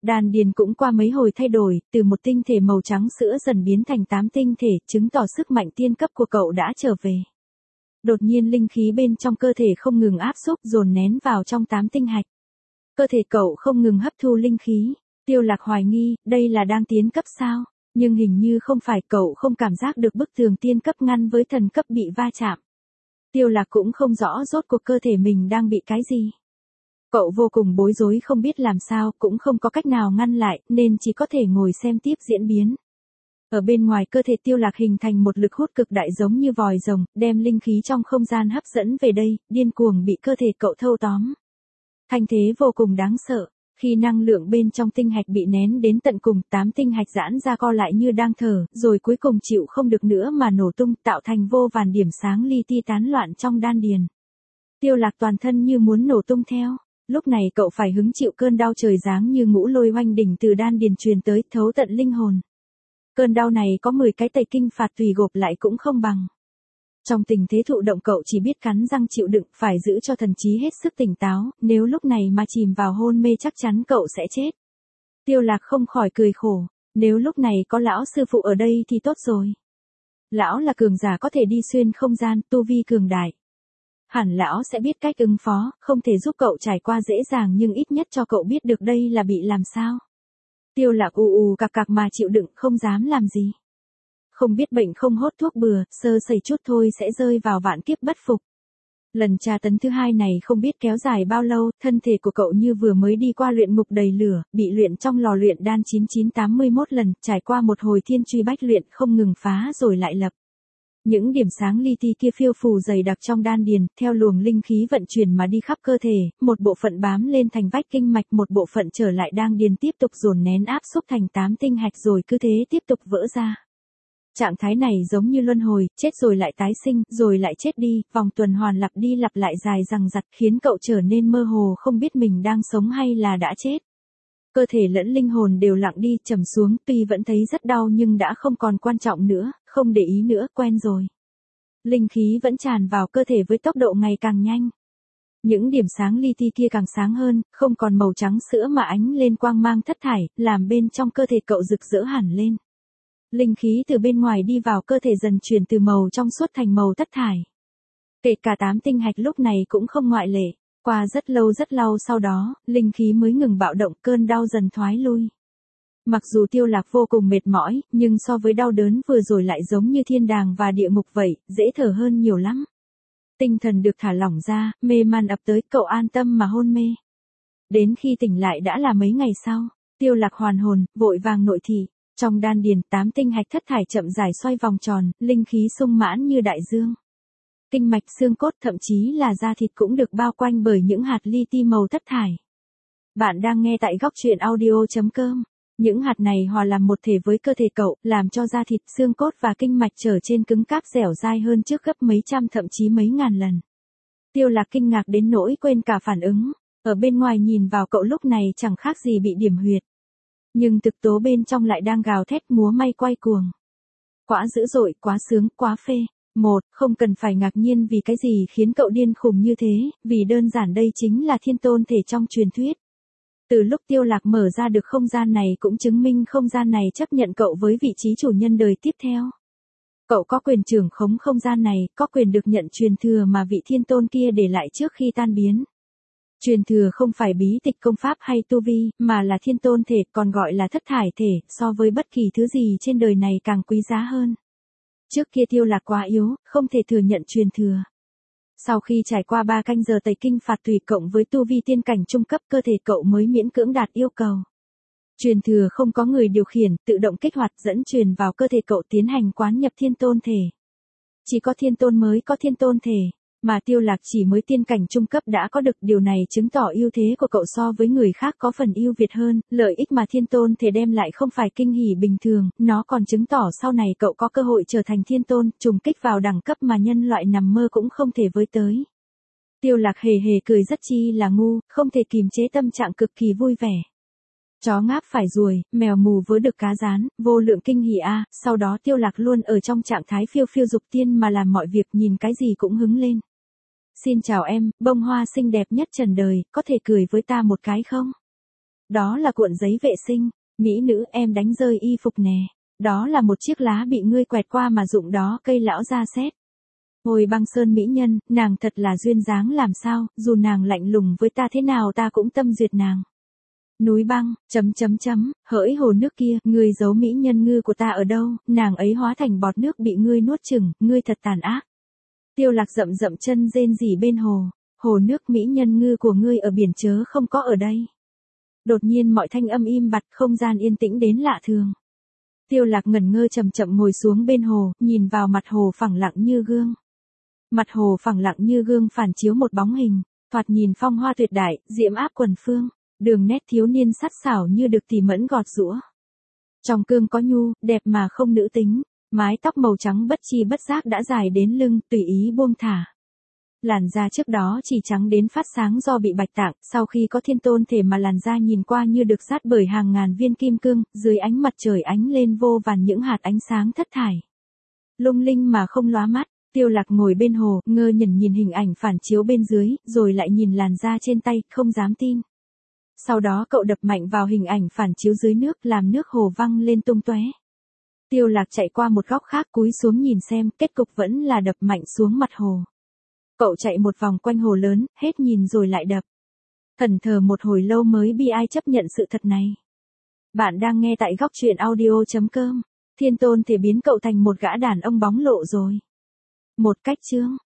Đan điền cũng qua mấy hồi thay đổi, từ một tinh thể màu trắng sữa dần biến thành 8 tinh thể, chứng tỏ sức mạnh tiên cấp của cậu đã trở về. Đột nhiên linh khí bên trong cơ thể không ngừng áp xúc dồn nén vào trong 8 tinh hạch. Cơ thể cậu không ngừng hấp thu linh khí. Tiêu Lạc hoài nghi, đây là đang tiến cấp sao? Nhưng hình như không phải, cậu không cảm giác được bức tường tiên cấp ngăn với thần cấp bị va chạm. Tiêu Lạc cũng không rõ rốt cuộc cơ thể mình đang bị cái gì. Cậu vô cùng bối rối không biết làm sao, cũng không có cách nào ngăn lại, nên chỉ có thể ngồi xem tiếp diễn biến. Ở bên ngoài cơ thể Tiêu Lạc hình thành một lực hút cực đại giống như vòi rồng, đem linh khí trong không gian hấp dẫn về đây, điên cuồng bị cơ thể cậu thâu tóm. Thanh thế vô cùng đáng sợ. Khi năng lượng bên trong tinh hạch bị nén đến tận cùng, 8 tinh hạch giãn ra co lại như đang thở, rồi cuối cùng chịu không được nữa mà nổ tung, tạo thành vô vàn điểm sáng li ti tán loạn trong đan điền. Tiêu Lạc toàn thân như muốn nổ tung theo. Lúc này cậu phải hứng chịu cơn đau trời giáng như ngũ lôi oanh đỉnh từ đan điền truyền tới, thấu tận linh hồn. Cơn đau này có 10 cái tẩy kinh phạt tùy gộp lại cũng không bằng. Trong tình thế thụ động cậu chỉ biết cắn răng chịu đựng, phải giữ cho thần trí hết sức tỉnh táo, nếu lúc này mà chìm vào hôn mê chắc chắn cậu sẽ chết. Tiêu Lạc không khỏi cười khổ, nếu lúc này có lão sư phụ ở đây thì tốt rồi. Lão là cường giả có thể đi xuyên không gian, tu vi cường đại. Hẳn lão sẽ biết cách ứng phó, không thể giúp cậu trải qua dễ dàng nhưng ít nhất cho cậu biết được đây là bị làm sao. Tiêu Lạc ù cặc cặc mà chịu đựng, không dám làm gì. Không biết bệnh không hốt thuốc bừa, sơ sẩy chút thôi sẽ rơi vào vạn kiếp bất phục. Lần tra tấn thứ hai này không biết kéo dài bao lâu, thân thể của cậu như vừa mới đi qua luyện ngục đầy lửa, bị luyện trong lò luyện đan 9981 lần, trải qua một hồi thiên truy bách luyện không ngừng phá rồi lại lập. Những điểm sáng li ti kia phiêu phù dày đặc trong đan điền, theo luồng linh khí vận chuyển mà đi khắp cơ thể, một bộ phận bám lên thành vách kinh mạch, một bộ phận trở lại đan điền tiếp tục dồn nén áp xúc thành 8 tinh hạch rồi cứ thế tiếp tục vỡ ra. Trạng thái này giống như luân hồi, chết rồi lại tái sinh, rồi lại chết đi, vòng tuần hoàn lặp đi lặp lại dài dằng dặc khiến cậu trở nên mơ hồ không biết mình đang sống hay là đã chết. Cơ thể lẫn linh hồn đều lặng đi, trầm xuống, tuy vẫn thấy rất đau nhưng đã không còn quan trọng nữa, không để ý nữa, quen rồi. Linh khí vẫn tràn vào cơ thể với tốc độ ngày càng nhanh. Những điểm sáng li ti kia càng sáng hơn, không còn màu trắng sữa mà ánh lên quang mang thất thải, làm bên trong cơ thể cậu rực rỡ hẳn lên. Linh khí từ bên ngoài đi vào cơ thể dần chuyển từ màu trong suốt thành màu thất thải. Kể cả 8 tinh hạch lúc này cũng không ngoại lệ. Qua rất lâu sau đó, linh khí mới ngừng bạo động, cơn đau dần thoái lui. Mặc dù Tiêu Lạc vô cùng mệt mỏi, nhưng so với đau đớn vừa rồi lại giống như thiên đàng và địa ngục vậy, dễ thở hơn nhiều lắm. Tinh thần được thả lỏng ra, mê man ập tới, cậu an tâm mà hôn mê. Đến khi tỉnh lại đã là mấy ngày sau, Tiêu Lạc hoàn hồn, vội vàng nội thị. Trong đan điền, 8 tinh hạch thất thải chậm rãi xoay vòng tròn, linh khí sung mãn như đại dương. Kinh mạch xương cốt thậm chí là da thịt cũng được bao quanh bởi những hạt li ti màu thất thải. Bạn đang nghe tại góc truyện audio.com. Những hạt này hòa làm một thể với cơ thể cậu, làm cho da thịt, xương cốt và kinh mạch trở trên cứng cáp dẻo dai hơn trước gấp mấy trăm thậm chí mấy ngàn lần. Tiêu Lạc kinh ngạc đến nỗi quên cả phản ứng. Ở bên ngoài nhìn vào cậu lúc này chẳng khác gì bị điểm huyệt. Nhưng thực tố bên trong lại đang gào thét múa may quay cuồng. Quá dữ dội, quá sướng, quá phê. Không cần phải ngạc nhiên vì cái gì khiến cậu điên khùng như thế, vì đơn giản đây chính là thiên tôn thể trong truyền thuyết. Từ lúc Tiêu Lạc mở ra được không gian này cũng chứng minh không gian này chấp nhận cậu với vị trí chủ nhân đời tiếp theo. Cậu có quyền trưởng khống không gian này, có quyền được nhận truyền thừa mà vị thiên tôn kia để lại trước khi tan biến. Truyền thừa không phải bí tịch công pháp hay tu vi, mà là thiên tôn thể, còn gọi là thất thải thể, so với bất kỳ thứ gì trên đời này càng quý giá hơn. Trước kia Tiêu Lạc quá yếu, không thể thừa nhận truyền thừa. Sau khi trải qua 3 canh giờ tẩy kinh phạt tùy cộng với tu vi tiên cảnh trung cấp, cơ thể cậu mới miễn cưỡng đạt yêu cầu. Truyền thừa không có người điều khiển, tự động kích hoạt dẫn truyền vào cơ thể cậu tiến hành quán nhập thiên tôn thể. Chỉ có thiên tôn mới có thiên tôn thể, mà Tiêu Lạc chỉ mới tiên cảnh trung cấp đã có được, điều này chứng tỏ ưu thế của cậu so với người khác có phần ưu việt hơn, lợi ích mà thiên tôn thể đem lại không phải kinh hỉ bình thường, nó còn chứng tỏ sau này cậu có cơ hội trở thành thiên tôn, trùng kích vào đẳng cấp mà nhân loại nằm mơ cũng không thể với tới. Tiêu Lạc hề hề cười rất chi là ngu, không thể kìm chế tâm trạng cực kỳ vui vẻ. Chó ngáp phải ruồi, mèo mù vớ được cá rán, vô lượng kinh hỉ a. Sau đó Tiêu Lạc luôn ở trong trạng thái phiêu phiêu dục tiên mà làm mọi việc, nhìn cái gì cũng hứng lên. Xin chào em, bông hoa xinh đẹp nhất trần đời, có thể cười với ta một cái không? Đó là cuộn giấy vệ sinh. Mỹ nữ, em đánh rơi y phục nè. Đó là một chiếc lá bị ngươi quẹt qua mà dụng đó, cây lão ra xét. Ôi băng sơn mỹ nhân, nàng thật là duyên dáng làm sao, dù nàng lạnh lùng với ta thế nào ta cũng tâm duyệt nàng. Núi băng, hỡi hồ nước kia, ngươi giấu mỹ nhân ngư của ta ở đâu, nàng ấy hóa thành bọt nước bị ngươi nuốt chửng, ngươi thật tàn ác. Tiêu Lạc rậm rậm chân rên rỉ bên hồ nước, mỹ nhân ngư của ngươi ở biển chớ không có ở đây. Đột nhiên mọi thanh âm im bặt, không gian yên tĩnh đến lạ thường. Tiêu Lạc ngẩn ngơ chậm chậm ngồi xuống bên hồ, nhìn vào mặt hồ phẳng lặng như gương. Mặt hồ phẳng lặng như gương phản chiếu một bóng hình, thoạt nhìn phong hoa tuyệt đại, diễm áp quần phương, đường nét thiếu niên sắc sảo như được tỉ mẫn gọt giũa. Trong gương có nhu, đẹp mà không nữ tính, mái tóc màu trắng bất chi bất giác đã dài đến lưng, tùy ý buông thả. Làn da trước đó chỉ trắng đến phát sáng do bị bạch tạng, sau khi có thiên tôn thể mà làn da nhìn qua như được dát bởi hàng ngàn viên kim cương, dưới ánh mặt trời ánh lên vô vàn những hạt ánh sáng thất thải. Lung linh mà không lóa mắt. Tiêu Lạc ngồi bên hồ, ngơ ngẩn nhìn hình ảnh phản chiếu bên dưới, rồi lại nhìn làn da trên tay, không dám tin. Sau đó cậu đập mạnh vào hình ảnh phản chiếu dưới nước, làm nước hồ văng lên tung tóe. Tiêu Lạc chạy qua một góc khác cúi xuống nhìn xem, kết cục vẫn là đập mạnh xuống mặt hồ. Cậu chạy một vòng quanh hồ lớn, hết nhìn rồi lại đập. Thẫn thờ một hồi lâu mới bi ai chấp nhận sự thật này. Bạn đang nghe tại góc truyện audio.com. Thiên tôn thể biến cậu thành một gã đàn ông bóng lộ rồi. Một cách chướng.